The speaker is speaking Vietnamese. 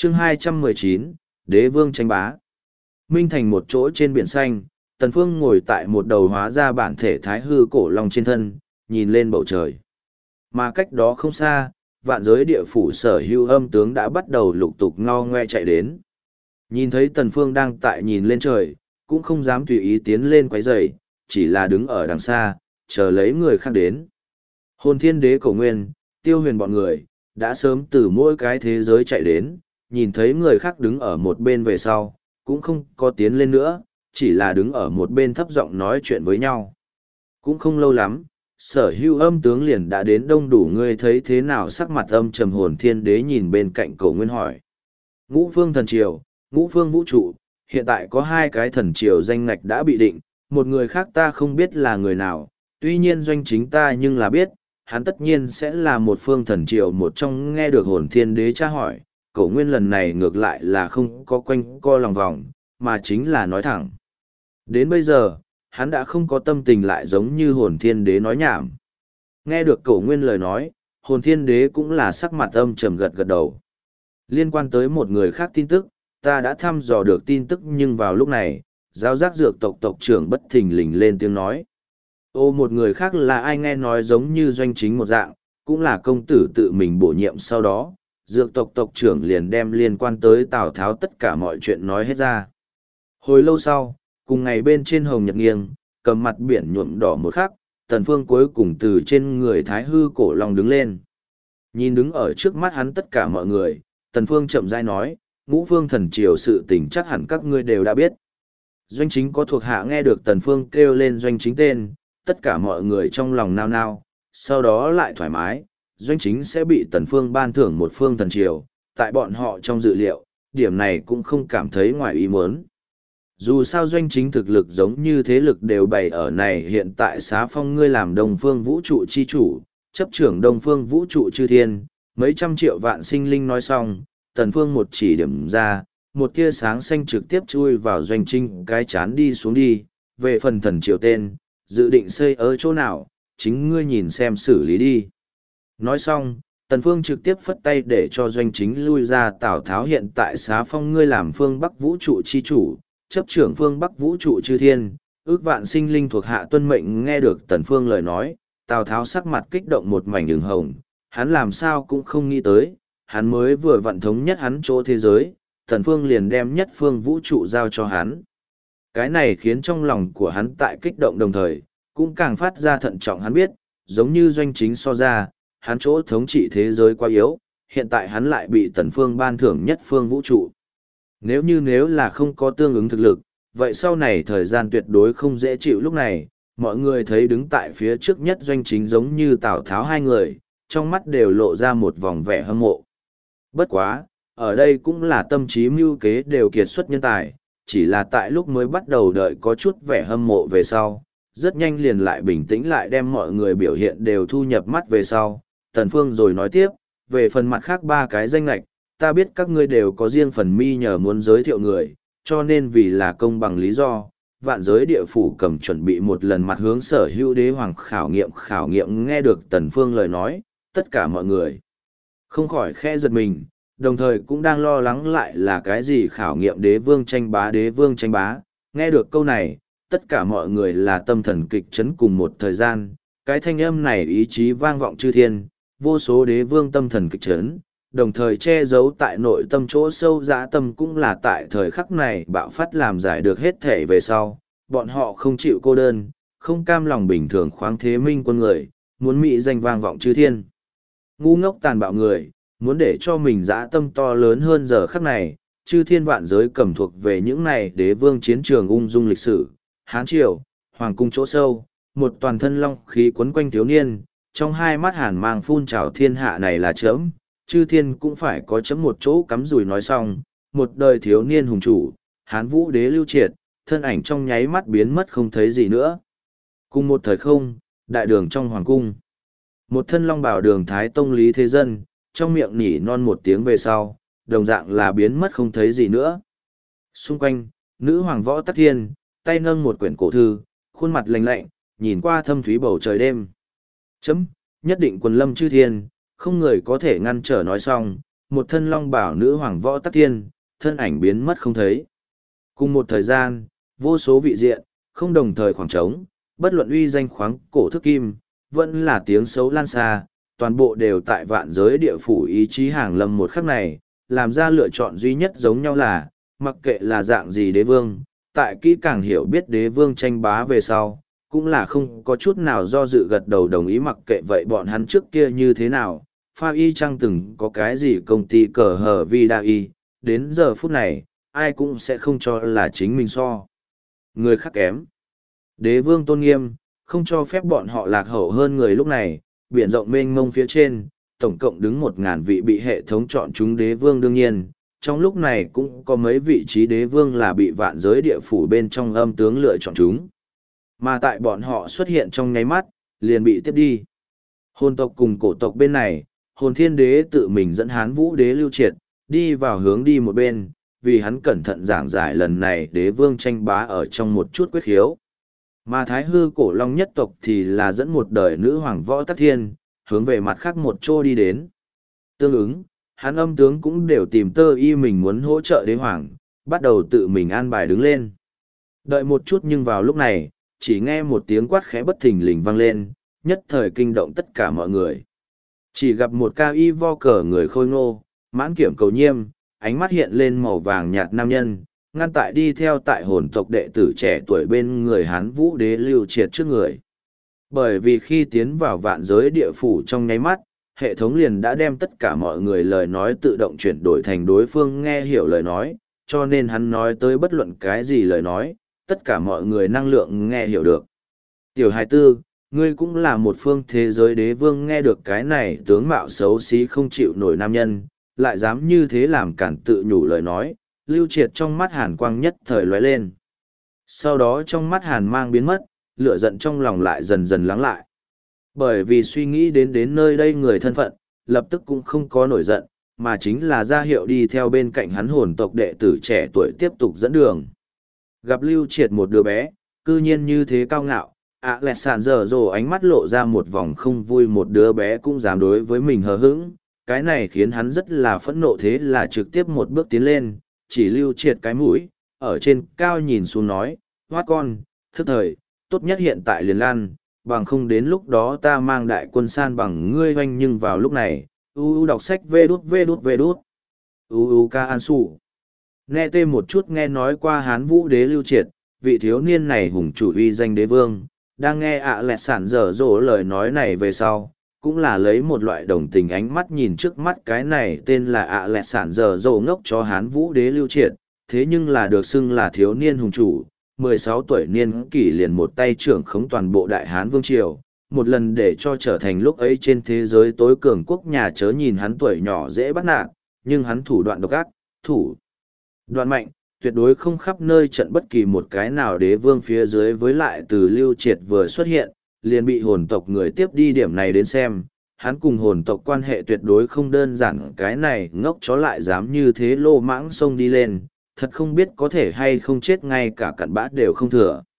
Chương 219, Đế vương tranh bá. Minh thành một chỗ trên biển xanh, Tần Phương ngồi tại một đầu hóa ra bản thể thái hư cổ long trên thân, nhìn lên bầu trời. Mà cách đó không xa, vạn giới địa phủ sở hữu âm tướng đã bắt đầu lục tục ngao ngoe chạy đến. Nhìn thấy Tần Phương đang tại nhìn lên trời, cũng không dám tùy ý tiến lên quấy rầy, chỉ là đứng ở đằng xa, chờ lấy người khác đến. Hồn Thiên Đế Cổ Nguyên, Tiêu Huyền bọn người, đã sớm từ mỗi cái thế giới chạy đến, nhìn thấy người khác đứng ở một bên về sau, cũng không có tiến lên nữa, chỉ là đứng ở một bên thấp giọng nói chuyện với nhau. Cũng không lâu lắm, sở hữu âm tướng liền đã đến đông đủ. Ngươi thấy thế nào? Sắc mặt âm trầm Hồn Thiên Đế nhìn bên cạnh Cổ Nguyên hỏi. Ngũ phương thần triều, ngũ phương vũ trụ, hiện tại có hai cái thần triều danh ngạch đã bị định, một người khác ta không biết là người nào, tuy nhiên doanh chính ta nhưng là biết, hắn tất nhiên sẽ là một phương thần triều một trong. Nghe được Hồn Thiên Đế tra hỏi, Cổ Nguyên lần này ngược lại là không có quanh co lòng vòng, mà chính là nói thẳng. Đến bây giờ, hắn đã không có tâm tình lại giống như Hồn Thiên Đế nói nhảm. Nghe được Cổ Nguyên lời nói, Hồn Thiên Đế cũng là sắc mặt âm trầm gật gật đầu. Liên quan tới một người khác tin tức, ta đã thăm dò được tin tức, nhưng vào lúc này, giáo giác dược tộc tộc trưởng bất thình lình lên tiếng nói. Ô, một người khác là ai? Nghe nói giống như doanh chính một dạng, cũng là công tử tự mình bổ nhiệm. Sau đó, dược tộc tộc trưởng liền đem liên quan tới Tào Tháo tất cả mọi chuyện nói hết ra. Hồi lâu sau, cùng ngày bên trên hồng nhật nghiêng, cầm mặt biển nhuộm đỏ một khắc, Tần Phương cuối cùng từ trên người thái hư cổ long đứng lên. Nhìn đứng ở trước mắt hắn tất cả mọi người, Tần Phương chậm rãi nói, ngũ phương thần triều sự tình chắc hẳn các ngươi đều đã biết. Doanh chính có thuộc hạ nghe được Tần Phương kêu lên doanh chính tên, tất cả mọi người trong lòng nao nao, sau đó lại thoải mái, doanh chính sẽ bị Tần Phương ban thưởng một phương thần triều, tại bọn họ trong dự liệu, điểm này cũng không cảm thấy ngoài ý muốn. Dù sao doanh chính thực lực giống như thế lực đều bày ở này. Hiện tại xá phong ngươi làm Đông Phương vũ trụ chi chủ, chấp trưởng Đông Phương vũ trụ chư thiên, mấy trăm triệu vạn sinh linh. Nói xong, Tần Phương một chỉ điểm ra, một tia sáng xanh trực tiếp chui vào doanh chính cái chán đi xuống đi. Về phần thần triều tên, dự định xây ở chỗ nào, chính ngươi nhìn xem xử lý đi. Nói xong, Tần Phương trực tiếp phất tay để cho doanh chính lui ra. Tào Tháo hiện tại xá phong ngươi làm phương Bắc vũ trụ chi chủ, chấp trưởng phương Bắc vũ trụ chư thiên, ước vạn sinh linh thuộc hạ tuân mệnh. Nghe được Tần Phương lời nói, Tào Tháo sắc mặt kích động một mảnh ửng hồng, hắn làm sao cũng không nghĩ tới, hắn mới vừa vặn thống nhất hắn chỗ thế giới, Tần Phương liền đem nhất phương vũ trụ giao cho hắn. Cái này khiến trong lòng của hắn tại kích động đồng thời, cũng càng phát ra thận trọng. Hắn biết, giống như doanh chính so ra, hắn chỗ thống trị thế giới quá yếu, hiện tại hắn lại bị Tần Phương ban thưởng nhất phương vũ trụ. Nếu là không có tương ứng thực lực, vậy sau này thời gian tuyệt đối không dễ chịu. Lúc này, mọi người thấy đứng tại phía trước nhất doanh chính giống như Tào Tháo hai người, trong mắt đều lộ ra một vòng vẻ hâm mộ. Bất quá, ở đây cũng là tâm trí mưu kế đều kiệt xuất nhân tài, chỉ là tại lúc mới bắt đầu đợi có chút vẻ hâm mộ về sau, rất nhanh liền lại bình tĩnh lại đem mọi người biểu hiện đều thu nhập mắt về sau. Tần Phương rồi nói tiếp, về phần mặt khác ba cái danh lệch, ta biết các ngươi đều có riêng phần mi nhờ muốn giới thiệu người, cho nên vì là công bằng lý do, vạn giới địa phủ cầm chuẩn bị một lần mặt hướng sở hữu đế hoàng khảo nghiệm. Nghe được Tần Phương lời nói, tất cả mọi người không khỏi khẽ giật mình, đồng thời cũng đang lo lắng lại là cái gì khảo nghiệm. Đế vương tranh bá, đế vương tranh bá. Nghe được câu này, tất cả mọi người là tâm thần kịch chấn cùng một thời gian, cái thanh âm này ý chí vang vọng chư thiên, vô số đế vương tâm thần kịch chấn, đồng thời che giấu tại nội tâm chỗ sâu dã tâm cũng là tại thời khắc này bạo phát, làm giải được hết thể về sau. Bọn họ không chịu cô đơn, không cam lòng bình thường khoáng thế minh quân người, muốn mỹ danh vang vọng chư thiên. Ngu ngốc tàn bạo người, muốn để cho mình dã tâm to lớn hơn. Giờ khắc này, chư thiên vạn giới cầm thuộc về những này đế vương chiến trường ung dung lịch sử, Hán Triều, Hoàng cung chỗ sâu, một toàn thân long khí quấn quanh thiếu niên, trong hai mắt hàn mang phun trào. Thiên hạ này là chấm, chư thiên cũng phải có chấm một chỗ cắm rủi. Nói xong, một đời thiếu niên hùng chủ, Hán Vũ Đế Lưu Triệt, thân ảnh trong nháy mắt biến mất không thấy gì nữa. Cùng một thời không, đại đường trong hoàng cung, một thân long bảo đường Thái Tông Lý Thế Dân, trong miệng nỉ non một tiếng về sau, đồng dạng là biến mất không thấy gì nữa. Xung quanh, nữ hoàng Võ Tắc Thiên, tay nâng một quyển cổ thư, khuôn mặt lạnh lạnh, nhìn qua thâm thúy bầu trời đêm. Chấm, nhất định quần lâm chư thiên, không người có thể ngăn trở. Nói xong, một thân long bảo nữ hoàng võ tắc thiên, thân ảnh biến mất không thấy. Cùng một thời gian, vô số vị diện, không đồng thời khoảng trống, bất luận uy danh khoáng cổ thức kim, vẫn là tiếng xấu lan xa, toàn bộ đều tại vạn giới địa phủ ý chí hàng lâm một khắc này, làm ra lựa chọn duy nhất giống nhau là, mặc kệ là dạng gì đế vương, tại kỹ càng hiểu biết đế vương tranh bá về sau, cũng là không có chút nào do dự gật đầu đồng ý mặc kệ vậy bọn hắn trước kia như thế nào, pha y chăng từng có cái gì công ty cờ hờ vi đa y, đến giờ phút này, ai cũng sẽ không cho là chính mình so. Người khác kém. Đế vương tôn nghiêm, không cho phép bọn họ lạc hậu hơn người lúc này, biển rộng mênh mông phía trên, tổng cộng đứng 1.000 vị bị hệ thống chọn chúng đế vương đương nhiên. Trong lúc này cũng có mấy vị trí đế vương là bị vạn giới địa phủ bên trong âm tướng lựa chọn chúng. Mà tại bọn họ xuất hiện trong nháy mắt, liền bị tiếp đi. Hồn tộc cùng cổ tộc bên này, hồn thiên đế tự mình dẫn hán vũ đế lưu triệt, đi vào hướng đi một bên, vì hắn cẩn thận giảng giải lần này đế vương tranh bá ở trong một chút quyết khiếu. Mà thái hư cổ long nhất tộc thì là dẫn một đời nữ hoàng võ tắc thiên, hướng về mặt khác một chỗ đi đến. Tương ứng, hắn âm tướng cũng đều tìm tơ y mình muốn hỗ trợ đế hoàng, bắt đầu tự mình an bài đứng lên. Đợi một chút nhưng vào lúc này, chỉ nghe một tiếng quát khẽ bất thình lình vang lên, nhất thời kinh động tất cả mọi người. Chỉ gặp một cao y vo cờ người khôi ngô, mãn kiểm cầu nhiêm, ánh mắt hiện lên màu vàng nhạt nam nhân, ngăn tại đi theo tại hồn tộc đệ tử trẻ tuổi bên người Hán Vũ Đế lưu triệt trước người. Bởi vì khi tiến vào vạn giới địa phủ trong nháy mắt, hệ thống liền đã đem tất cả mọi người lời nói tự động chuyển đổi thành đối phương nghe hiểu lời nói, cho nên hắn nói tới bất luận cái gì lời nói, tất cả mọi người năng lượng nghe hiểu được. Tiểu hài tư, ngươi cũng là một phương thế giới đế vương nghe được cái này tướng mạo xấu xí không chịu nổi nam nhân, lại dám như thế làm cản tự nhủ lời nói, lưu triệt trong mắt hàn quang nhất thời lóe lên. Sau đó trong mắt hàn mang biến mất, lửa giận trong lòng lại dần dần lắng lại. Bởi vì suy nghĩ đến nơi đây người thân phận, lập tức cũng không có nổi giận, mà chính là ra hiệu đi theo bên cạnh hắn hồn tộc đệ tử trẻ tuổi tiếp tục dẫn đường. Gặp lưu triệt một đứa bé, cư nhiên như thế cao ngạo, Alexander ánh mắt lộ ra một vòng không vui một đứa bé cũng dám đối với mình hờ hững. Cái này khiến hắn rất là phẫn nộ thế là trực tiếp một bước tiến lên, chỉ lưu triệt cái mũi, ở trên cao nhìn xuống nói, hoát con, thức thời, tốt nhất hiện tại liền lan, bằng không đến lúc đó ta mang đại quân san bằng ngươi hoanh nhưng vào lúc này, đọc sách vê đút, ca an sủ. Nghe tê một chút nghe nói qua Hán Vũ Đế lưu triệt, vị thiếu niên này hùng chủ uy danh đế vương, đang nghe Alexander lời nói này về sau, cũng là lấy một loại đồng tình ánh mắt nhìn trước mắt cái này tên là Alexander ngốc cho Hán Vũ Đế lưu triệt, thế nhưng là được xưng là thiếu niên hùng chủ, 16 tuổi niên kỷ liền một tay trưởng khống toàn bộ Đại Hán Vương Triều, một lần để cho trở thành lúc ấy trên thế giới tối cường quốc nhà chớ nhìn hắn tuổi nhỏ dễ bắt nạt, nhưng hắn thủ đoạn độc ác, thủ đoạn mạnh, tuyệt đối không khắp nơi trận bất kỳ một cái nào đế vương phía dưới với lại từ lưu triệt vừa xuất hiện, liền bị hồn tộc người tiếp đi điểm này đến xem, hắn cùng hồn tộc quan hệ tuyệt đối không đơn giản cái này ngốc chó lại dám như thế lô mãng xông đi lên, thật không biết có thể hay không chết ngay cả cặn bã đều không thừa.